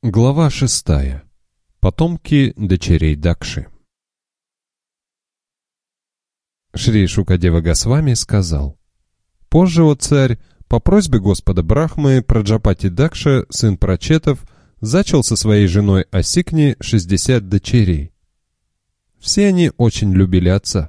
Глава 6. Потомки дочерей Дакши. Шри Шукадева Госвами сказал: «Позже, о царь, по просьбе Господа Брахмы, Праджапати Дакша, сын Прачетов, зачал со своей женой Асикни 60 дочерей. Все они очень любили отца.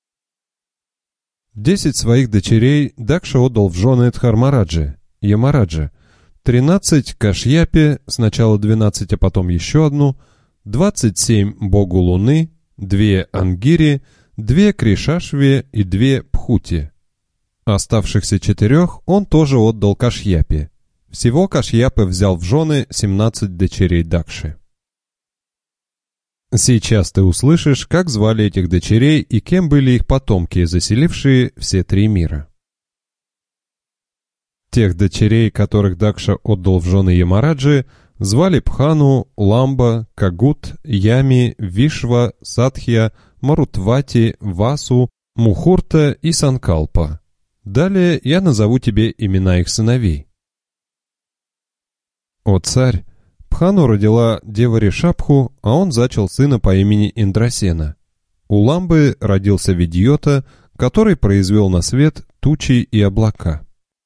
10 своих дочерей Дакша отдал в жены Дхармараджи, Ямараджа, 13 Кашьяпе, сначала 12, а потом еще одну, 27 Богу Луны, 2 Ангири, 2 Кришашве и 2 Пхути. Оставшихся 4 он тоже отдал Кашьяпе. Всего Кашьяпе взял в жены 17 дочерей Дакши. Сейчас ты услышишь, как звали этих дочерей и кем были их потомки, заселившие все 3 мира. Тех дочерей, которых Дакша отдал в жены Ямараджи, звали Пхану, Ламба, Кагут, Ями, Вишва, Сатхья, Марутвати, Васу, Мухурта и Санкалпа. Далее я назову тебе имена их сыновей. О царь, Пхану родила Девари Шапху, а он зачал сына по имени Индрасена. У Ламбы родился Видьота, который произвел на свет тучи и облака.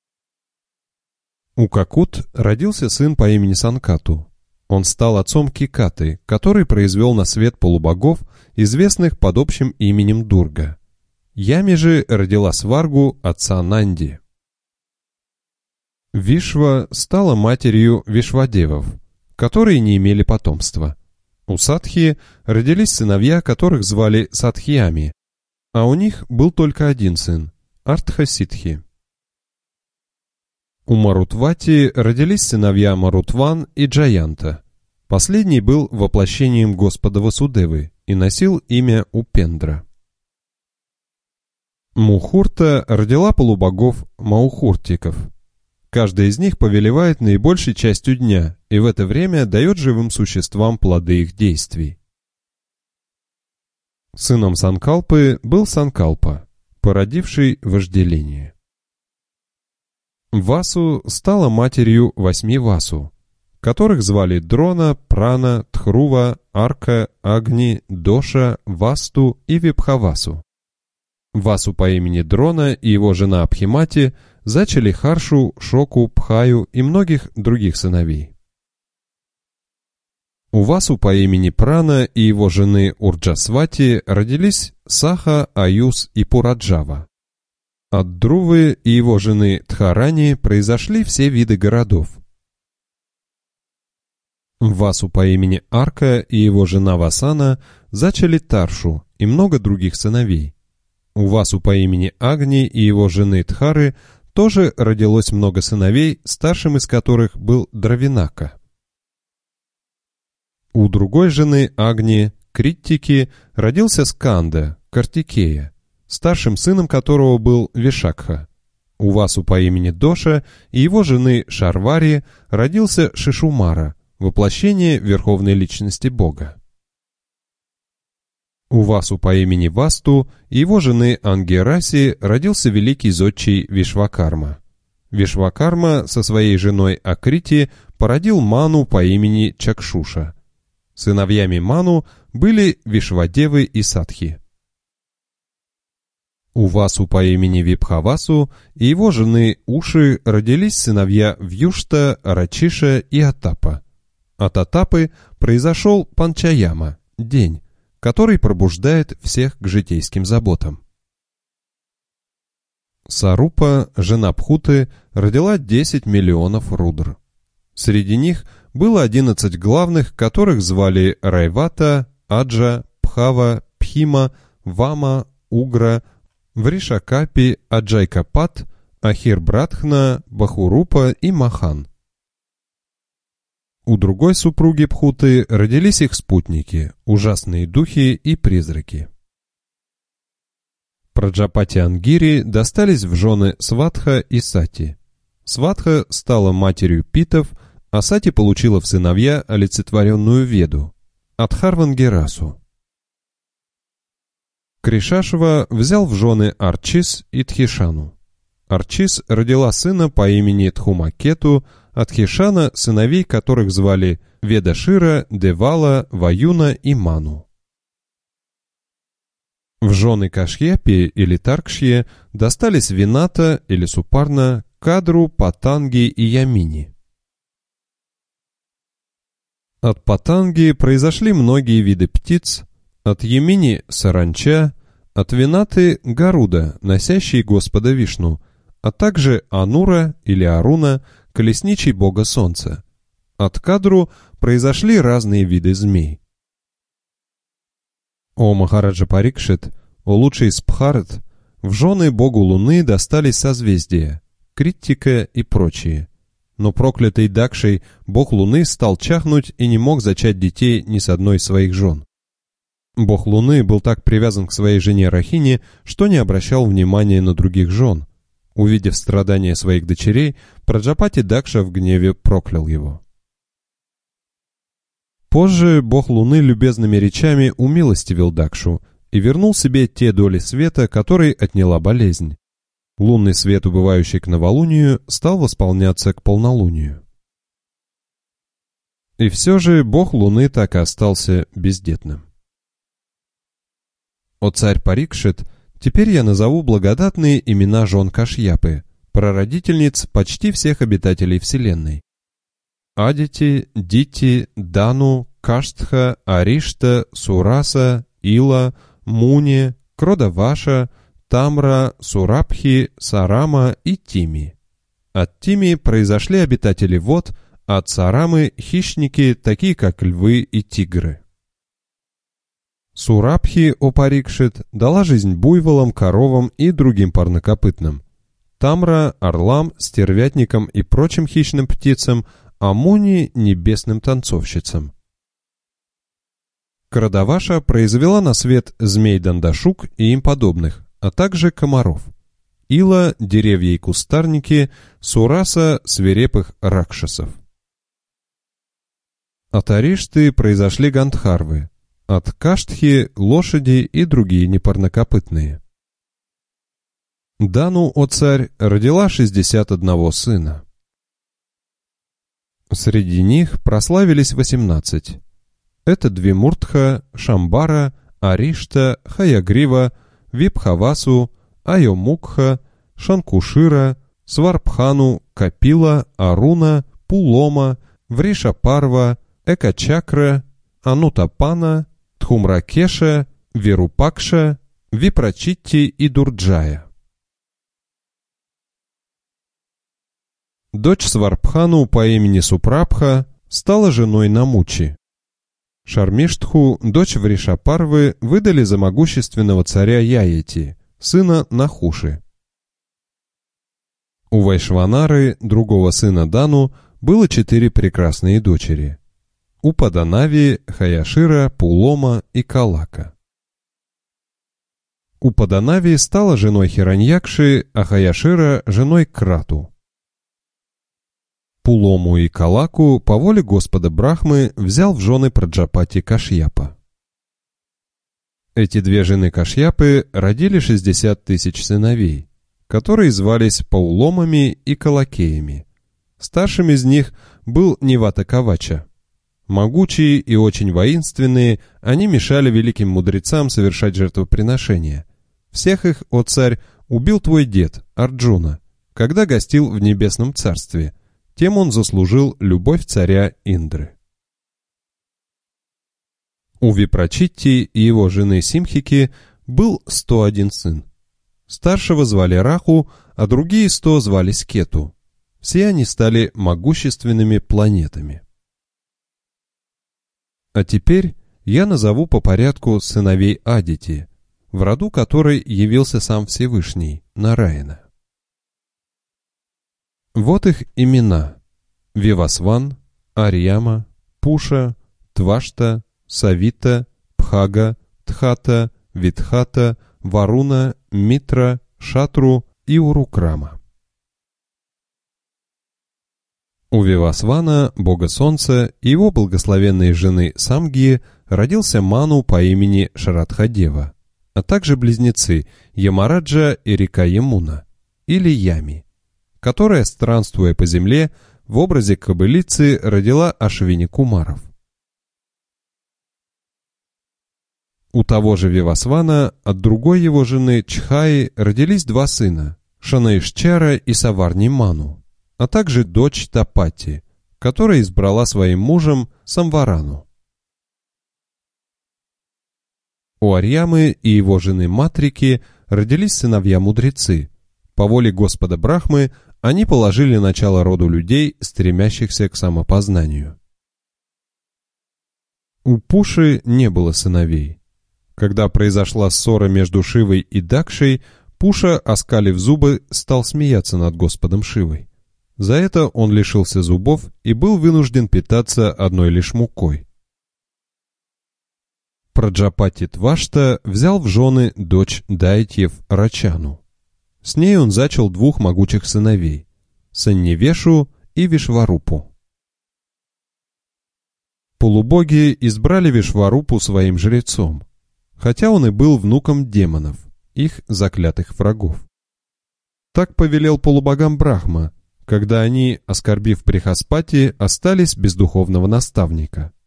У Какут родился сын по имени Санкату. Он стал отцом Кикаты, который произвел на свет полубогов, известных под общим именем Дурга. Ями же родила Сваргу, отца Нанди. Вишва стала матерью Вишвадевов, которые не имели потомства. У Сатхи родились сыновья, которых звали Сатхьями, а у них был только один сын – Артхасидхи. У Марутвати родились сыновья Марутван и Джаянта. Последний был воплощением Господа Васудевы и носил имя Упендра. Мухурта родила полубогов Маухуртиков. Каждый из них повелевает наибольшей частью дня и в это время дает живым существам плоды их действий. Сыном Санкалпы был Санкалпа, породивший вожделение. Васу стала матерью 8 Васу, которых звали Дрона, Прана, Тхрува, Арка, Агни, Доша, Васту и Випхавасу. Васу по имени Дрона и его жена Абхимати зачали Харшу, Шоку, Пхаю и многих других сыновей. У Васу по имени Прана и его жены Урджасвати родились Саха, Аюс и Пураджава. От Друвы и его жены Дхарани произошли все виды городов. Васу по имени Арка и его жена Васана зачали Таршу и много других сыновей. У Васу по имени Агни и его жены Дхары тоже родилось много сыновей, старшим из которых был Дравинака. У другой жены Агни, Криттики, родился Сканда, Картикея, старшим сыном которого был Вишакха. У Васу по имени Доша и его жены Шарвари родился Шишумара, воплощение верховной личности Бога. У Васу по имени Васту и его жены Ангераси родился великий зодчий Вишвакарма. Вишвакарма со своей женой Акрити породил Ману по имени Чакшуша. Сыновьями Ману были Вишвадевы и Сатхи. У Васу по имени Випхавасу и его жены Уши родились сыновья Вьюшта, Рачиша и Атапа. От Атапы произошел Панчаяма, день, который пробуждает всех к житейским заботам. Сарупа, жена Пхуты, родила 10 миллионов рудр. Среди них было 11 главных, которых звали Райвата, Аджа, Пхава, Пхима, Вама, Угра, Вришакапи, Аджайкапат, Ахирбратхна, Бахурупа и Махан. У другой супруги Пхуты родились их спутники, ужасные духи и призраки. Праджапати Ангири достались в жены Сватха и Сати. Сватха стала матерью Питов, а Сати получила в сыновья олицетворенную Веду, Адхарвангерасу. Кришашва взял в жены Арчис и Тхишану. Арчис родила сына по имени Тхумакету, от Хишана, сыновей которых звали Ведашира, Девала, Ваюна и Ману. В жены Кашьяпи или Таркшье достались Вината или Супарна, Кадру, Патанги и Ямини. От Патанги произошли многие виды птиц, от Ямини – саранча, от Винаты – Гаруда, носящий Господа Вишну, а также Анура или Аруна, колесничий бога солнца. От Кадру произошли разные виды змей. О Махараджа Парикшит, о лучший Спхарат, в жены богу Луны достались созвездия, Криттика и прочие. Но проклятый Дакшей бог Луны стал чахнуть и не мог зачать детей ни с одной из своих жен. Бог Луны был так привязан к своей жене Рахине, что не обращал внимания на других жен. Увидев страдания своих дочерей, Праджапати Дакша в гневе проклял его. Позже бог Луны любезными речами умилостивил Дакшу и вернул себе те доли света, которые отняла болезнь. Лунный свет, убывающий к новолунию, стал восполняться к полнолунию. И все же бог Луны так и остался бездетным. О царь Парикшит, теперь я назову благодатные имена жен Кашьяпы, прародительниц почти всех обитателей Вселенной. Адити, Дити, Дану, Каштха, Аришта, Сураса, Ила, Муни, Кродаваша, Тамра, Сурабхи, Сарама и Тими. От Тими произошли обитатели вод, а от Сарамы – хищники, такие как львы и тигры. Сурабхи, о Парикшит, дала жизнь буйволам, коровам и другим парнокопытным. Тамра – орлам, стервятникам и прочим хищным птицам, а Муни – небесным танцовщицам. Крадаваша произвела на свет змей-дандашук и им подобных, а также комаров. Ила – деревья и кустарники, Сураса – свирепых ракшасов. От Аришты произошли гандхарвы, от Каштхи – лошади и другие непарнокопытные. Дану, о царь, родила 61 сына. Среди них прославились 18. Это Двимуртха, Шамбара, Аришта, Хаягрива, Випхавасу, Айомукха, Шанкушира, Сварбхану, Капила, Аруна, Пулома, Вришапарва, Экачакра, Анутапана, Тхумракеша, Вирупакша, Випрачитти и Дурджая. Дочь Сварбхану по имени Супрабха стала женой Намучи. Шармиштху, дочь Вришапарвы, выдали за могущественного царя Яяти, сына Нахуши. У Вайшванары, другого сына Дану, было 4 прекрасные дочери. У Паданави, Хаяшира, Пулома и Калака. У Паданави стала женой Хираньякши, а Хаяшира – женой Крату. Пулому и Калаку по воле Господа Брахмы взял в жены Праджапати Кашьяпа. Эти 2 жены Кашьяпы родили 60 тысяч сыновей, которые звались Пауломами и Калакеями. Старшим из них был Нивата Кавача. Могучие и очень воинственные, они мешали великим мудрецам совершать жертвоприношения. Всех их, о царь, убил твой дед, Арджуна, когда гостил в небесном царстве. Тем он заслужил любовь царя Индры. У Випрачитти и его жены Симхики был 101 сын. Старшего звали Раху, а другие 100 звались Кету. Все они стали могущественными планетами. А теперь я назову по порядку сыновей Адити, в роду которой явился сам Всевышний, Нараяна. Вот их имена: Вивасван, Арьяма, Пуша, Твашта, Савита, Пхага, Тхата, Витхата, Варуна, Митра, Шатру и Урукрама. У Вивасвана, бога солнца, и его благословенной жены Самги родился Ману по имени Шарадхадева, а также близнецы Ямараджа и река Ямуна, или Ями, которая, странствуя по земле, в образе кобылицы родила Ашвини Кумаров. У того же Вивасвана от другой его жены Чхаи родились два сына – Шанаишчара и Саварни Ману, а также дочь Тапати, которая избрала своим мужем Самварану. У Арьямы и его жены Матрики родились сыновья-мудрецы. По воле Господа Брахмы они положили начало роду людей, стремящихся к самопознанию. У Пуши не было сыновей. Когда произошла ссора между Шивой и Дакшей, Пуша, оскалив зубы, стал смеяться над Господом Шивой. За это он лишился зубов и был вынужден питаться одной лишь мукой. Праджапати Твашта взял в жены дочь Дайтьев Рачану. С ней он зачал двух могучих сыновей – Саннивешу и Вишварупу. Полубоги избрали Вишварупу своим жрецом, хотя он и был внуком демонов, их заклятых врагов. Так повелел полубогам Брахма, когда они, оскорбив Брихаспати, остались без духовного наставника.